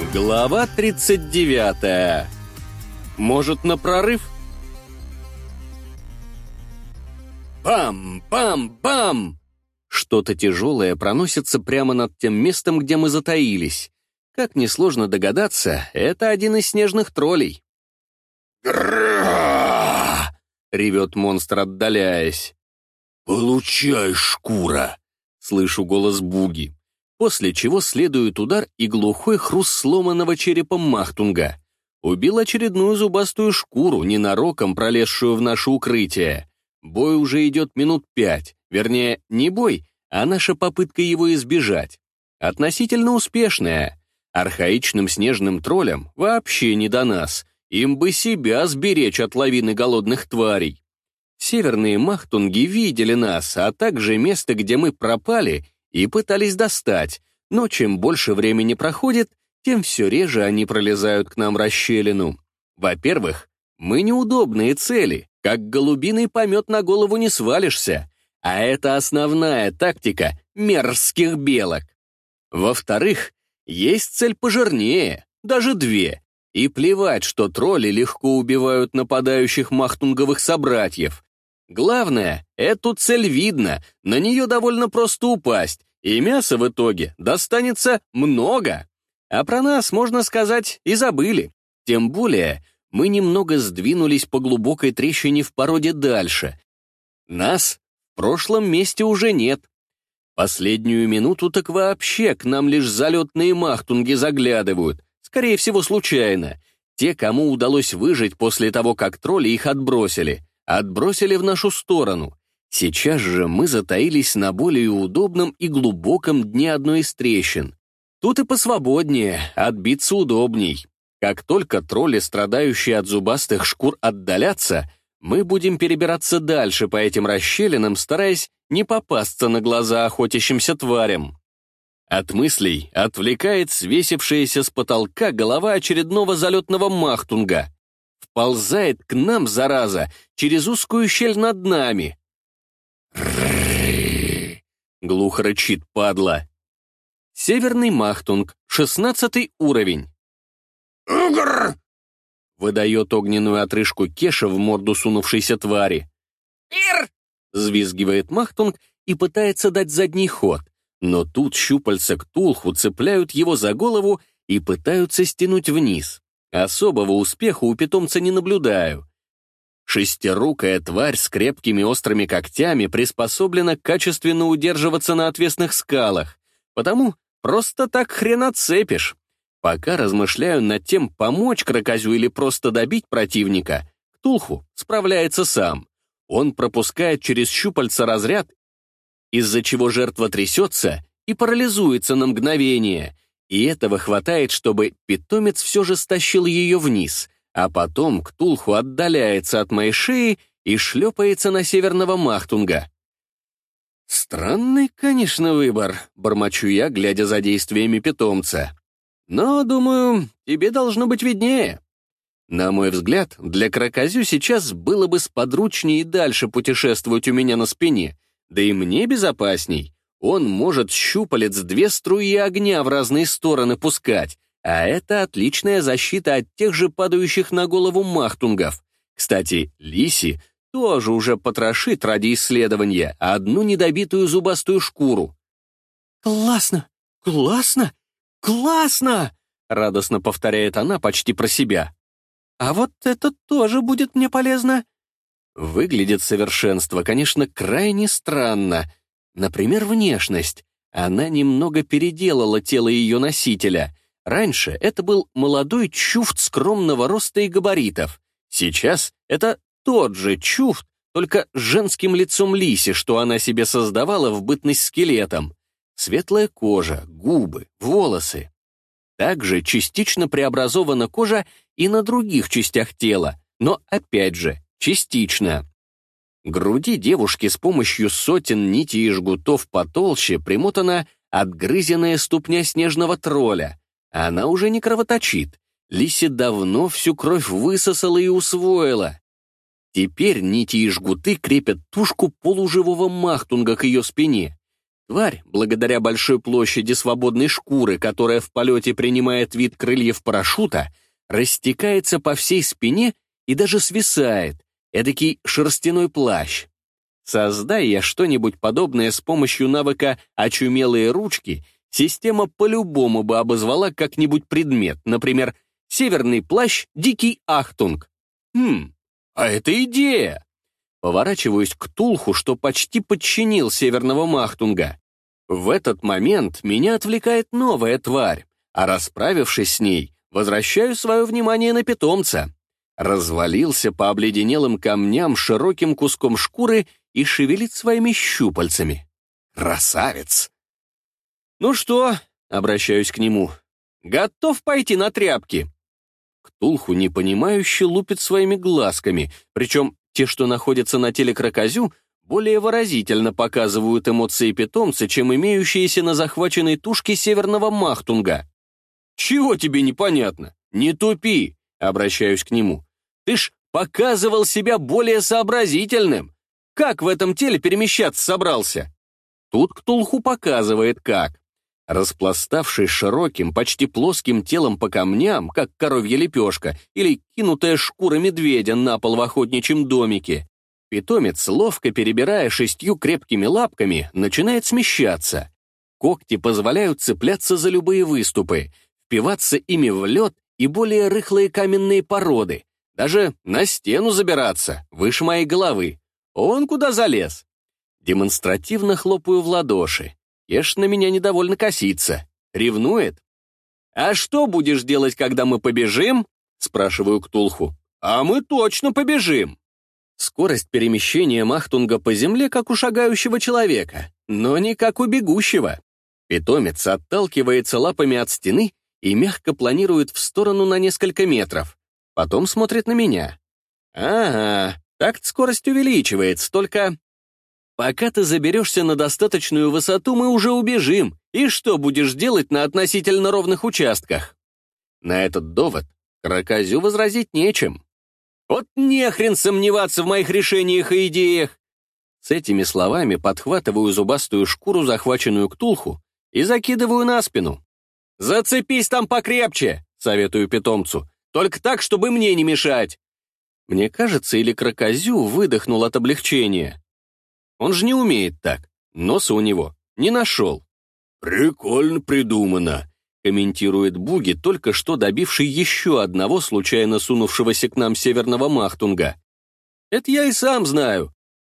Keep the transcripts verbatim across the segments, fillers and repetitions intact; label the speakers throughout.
Speaker 1: Глава тридцать девятая. Может, на прорыв? Бам-бам-бам! Что-то тяжелое проносится прямо над тем местом, где мы затаились. Как несложно догадаться, это один из снежных троллей. «Гра!» — ревет монстр, отдаляясь. «Получай, шкура!» — слышу голос Буги. После чего следует удар и глухой хруст сломанного черепа Махтунга. Убил очередную зубастую шкуру, ненароком пролезшую в наше укрытие. Бой уже идет минут пять, вернее, не бой, а наша попытка его избежать. Относительно успешная. Архаичным снежным троллям вообще не до нас. Им бы себя сберечь от лавины голодных тварей. Северные Махтунги видели нас, а также место, где мы пропали, и пытались достать, но чем больше времени проходит, тем все реже они пролезают к нам в расщелину. Во-первых, мы неудобные цели, как голубиный помет на голову не свалишься, а это основная тактика мерзких белок. Во-вторых, есть цель пожирнее, даже две, и плевать, что тролли легко убивают нападающих махтунговых собратьев. Главное, эту цель видно, на нее довольно просто упасть, и мяса в итоге достанется много. А про нас, можно сказать, и забыли. Тем более, мы немного сдвинулись по глубокой трещине в породе дальше. Нас в прошлом месте уже нет. Последнюю минуту так вообще к нам лишь залетные махтунги заглядывают, скорее всего, случайно. Те, кому удалось выжить после того, как тролли их отбросили. Отбросили в нашу сторону. Сейчас же мы затаились на более удобном и глубоком дне одной из трещин. Тут и посвободнее, отбиться удобней. Как только тролли, страдающие от зубастых шкур, отдалятся, мы будем перебираться дальше по этим расщелинам, стараясь не попасться на глаза охотящимся тварям. От мыслей отвлекает свесившаяся с потолка голова очередного залетного махтунга. Вползает к нам, зараза, через узкую щель над нами. Глухо рычит падла. Северный махтунг, шестнадцатый уровень. «Угр!» — выдает огненную отрыжку Кеша в морду сунувшейся твари. «Ир!» — взвизгивает махтунг и пытается дать задний ход, но тут щупальца Ктулху цепляют его за голову и пытаются стянуть вниз. Особого успеха у питомца не наблюдаю. Шестирукая тварь с крепкими острыми когтями приспособлена качественно удерживаться на отвесных скалах, потому просто так хрен отцепишь. Пока размышляю над тем, помочь крокозю или просто добить противника, Ктулху справляется сам. Он пропускает через щупальца разряд, из-за чего жертва трясется и парализуется на мгновение, и этого хватает, чтобы питомец все же стащил ее вниз, а потом Ктулху отдаляется от моей шеи и шлепается на северного махтунга. Странный, конечно, выбор, бормочу я, глядя за действиями питомца. Но, думаю, тебе должно быть виднее. На мой взгляд, для крокозю сейчас было бы сподручнее и дальше путешествовать у меня на спине, да и мне безопасней. Он может щупалец две струи огня в разные стороны пускать, а это отличная защита от тех же падающих на голову махтунгов. Кстати, Лиси тоже уже потрошит ради исследования одну недобитую зубастую шкуру. «Классно! Классно! Классно!» — радостно повторяет она почти про себя. «А вот это тоже будет мне полезно!» Выглядит совершенство, конечно, крайне странно. Например, внешность. Она немного переделала тело ее носителя. Раньше это был молодой чуфт скромного роста и габаритов. Сейчас это тот же чуфт, только с женским лицом Лиси, что она себе создавала в бытность скелетом. Светлая кожа, губы, волосы. Также частично преобразована кожа и на других частях тела, но опять же, частично. К груди девушки с помощью сотен нитей и жгутов потолще примотана отгрызенная ступня снежного тролля. Она уже не кровоточит. Лиси давно всю кровь высосала и усвоила. Теперь нити и жгуты крепят тушку полуживого махтунга к ее спине. Тварь, благодаря большой площади свободной шкуры, которая в полете принимает вид крыльев парашюта, растекается по всей спине и даже свисает, эдакий шерстяной плащ. Создай я что-нибудь подобное с помощью навыка «очумелые ручки», система по-любому бы обозвала как-нибудь предмет, например, «северный плащ Дикий Ахтунг». Хм, а это идея! Поворачиваюсь к Ктулху, что почти подчинил северного Махтунга. В этот момент меня отвлекает новая тварь, а расправившись с ней, возвращаю свое внимание на питомца. Развалился по обледенелым камням широким куском шкуры и шевелит своими щупальцами. Красавец! «Ну что?» — обращаюсь к нему. «Готов пойти на тряпки?» Ктулху непонимающе лупит своими глазками, причем те, что находятся на теле крокозю, более выразительно показывают эмоции питомца, чем имеющиеся на захваченной тушке северного Махтунга. «Чего тебе непонятно? Не тупи!» — обращаюсь к нему. «Ты ж показывал себя более сообразительным. Как в этом теле перемещаться собрался?» Тут Ктулху показывает, как. Распластавшись широким, почти плоским телом по камням, как коровья лепешка или кинутая шкура медведя на пол в охотничьем домике, питомец, ловко перебирая шестью крепкими лапками, начинает смещаться. Когти позволяют цепляться за любые выступы, впиваться ими в лед и более рыхлые каменные породы, даже на стену забираться, выше моей головы. Он куда залез? Демонстративно хлопаю в ладоши. Ешь на меня недовольно косится. Ревнует. «А что будешь делать, когда мы побежим?» — спрашиваю Ктулху. «А мы точно побежим!» Скорость перемещения Махтунга по земле, как у шагающего человека, но не как у бегущего. Питомец отталкивается лапами от стены и мягко планирует в сторону на несколько метров. Потом смотрит на меня. «Ага, так скорость увеличивается, только...» «Пока ты заберешься на достаточную высоту, мы уже убежим. И что будешь делать на относительно ровных участках?» На этот довод крокозю возразить нечем. «Вот нехрен сомневаться в моих решениях и идеях!» С этими словами подхватываю зубастую шкуру, захваченную Ктулху, и закидываю на спину. «Зацепись там покрепче!» — советую питомцу. «Только так, чтобы мне не мешать!» Мне кажется, или крокозю выдохнул от облегчения. Он же не умеет так. Носа у него не нашел. «Прикольно придумано», — комментирует Буги, только что добивший еще одного случайно сунувшегося к нам северного Махтунга. «Это я и сам знаю.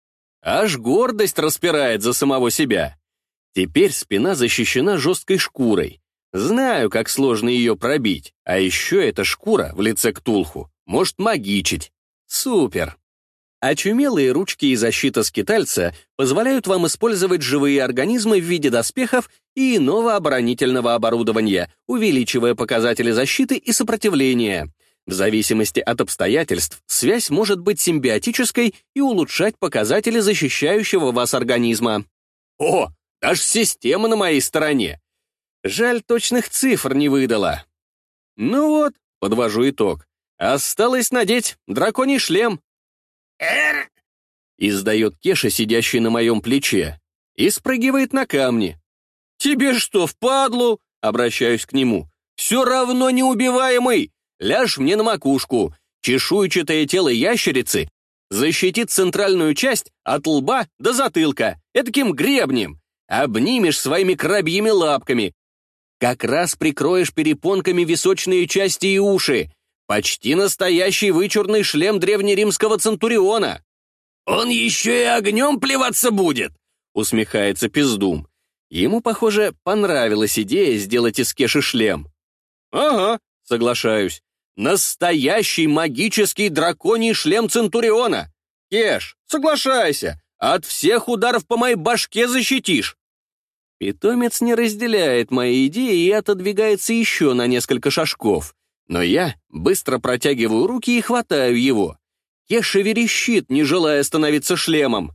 Speaker 1: Аж гордость распирает за самого себя. Теперь спина защищена жесткой шкурой. Знаю, как сложно ее пробить, а еще эта шкура в лице Ктулху может магичить. Супер!» Очумелые ручки и защита скитальца позволяют вам использовать живые организмы в виде доспехов и иного оборонительного оборудования, увеличивая показатели защиты и сопротивления. В зависимости от обстоятельств, связь может быть симбиотической и улучшать показатели защищающего вас организма. О, даже система на моей стороне! Жаль, точных цифр не выдала. Ну вот, подвожу итог. Осталось надеть драконий шлем. «Эр!» — издает Кеша, сидящий на моем плече, и спрыгивает на камни. «Тебе что, впадлу?» — обращаюсь к нему. «Все равно неубиваемый! Ляжь мне на макушку. Чешуйчатое тело ящерицы защитит центральную часть от лба до затылка, этаким гребнем. Обнимешь своими крабьими лапками. Как раз прикроешь перепонками височные части и уши. Почти настоящий вычурный шлем древнеримского центуриона. «Он еще и огнем плеваться будет!» — усмехается Пиздум. Ему, похоже, понравилась идея сделать из Кеши шлем. «Ага», — соглашаюсь. «Настоящий магический драконий шлем центуриона! Кеш, соглашайся, от всех ударов по моей башке защитишь!» Питомец не разделяет мои идеи и отодвигается еще на несколько шажков. Но я быстро протягиваю руки и хватаю его. Кеша верещит, не желая становиться шлемом.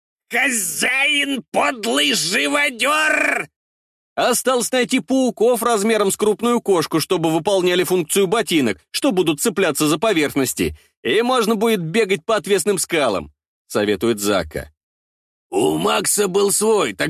Speaker 1: «Хозяин, подлый живодер!» Осталось найти пауков размером с крупную кошку, чтобы выполняли функцию ботинок, что будут цепляться за поверхности, и можно будет бегать по отвесным скалам, советует Зака. «У Макса был свой, так сказать,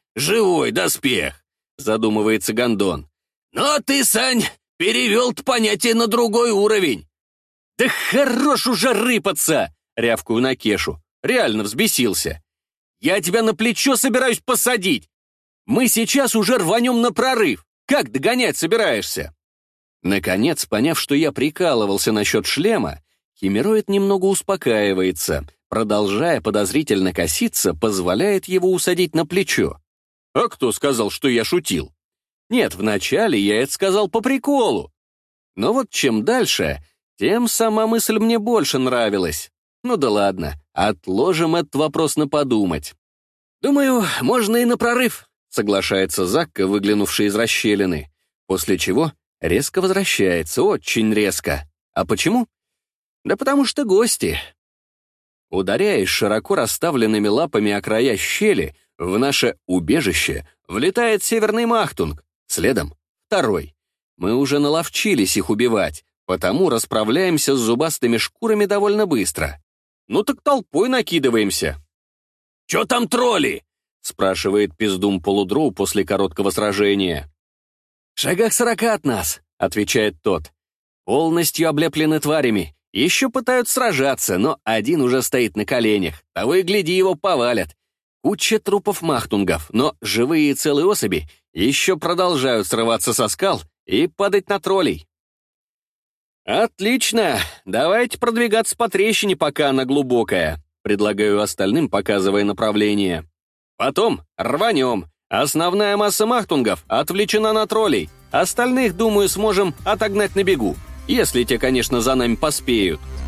Speaker 1: живой доспех», — задумывается Гондон. «Но ты, Сань, перевел понятие на другой уровень». «Да хорош уже рыпаться!» — рявкую на Кешу. Реально взбесился. «Я тебя на плечо собираюсь посадить. Мы сейчас уже рванем на прорыв. Как догонять собираешься?» Наконец, поняв, что я прикалывался насчет шлема, химероид немного успокаивается, продолжая подозрительно коситься, позволяет его усадить на плечо. А кто сказал, что я шутил? Нет, вначале я это сказал по приколу. Но вот чем дальше, тем сама мысль мне больше нравилась. Ну да ладно, отложим этот вопрос на подумать. «Думаю, можно и на прорыв», — соглашается Закка, выглянувший из расщелины, после чего резко возвращается, очень резко. А почему? Да потому что гости. Ударяясь широко расставленными лапами о края щели, в наше убежище влетает северный махтунг, следом второй. Мы уже наловчились их убивать, потому расправляемся с зубастыми шкурами довольно быстро. Ну так толпой накидываемся. «Чё там тролли?» — спрашивает пиздум полудроу после короткого сражения. «В шагах сорока от нас», — отвечает тот. «Полностью облеплены тварями. Еще пытаются сражаться, но один уже стоит на коленях. Того и гляди, его повалят. Куча трупов махтунгов, но живые и целые особи еще продолжают срываться со скал и падать на троллей». «Отлично! Давайте продвигаться по трещине, пока она глубокая», — предлагаю остальным, показывая направление. «Потом рванем. Основная масса махтунгов отвлечена на троллей. Остальных, думаю, сможем отогнать на бегу, если те, конечно, за нами поспеют».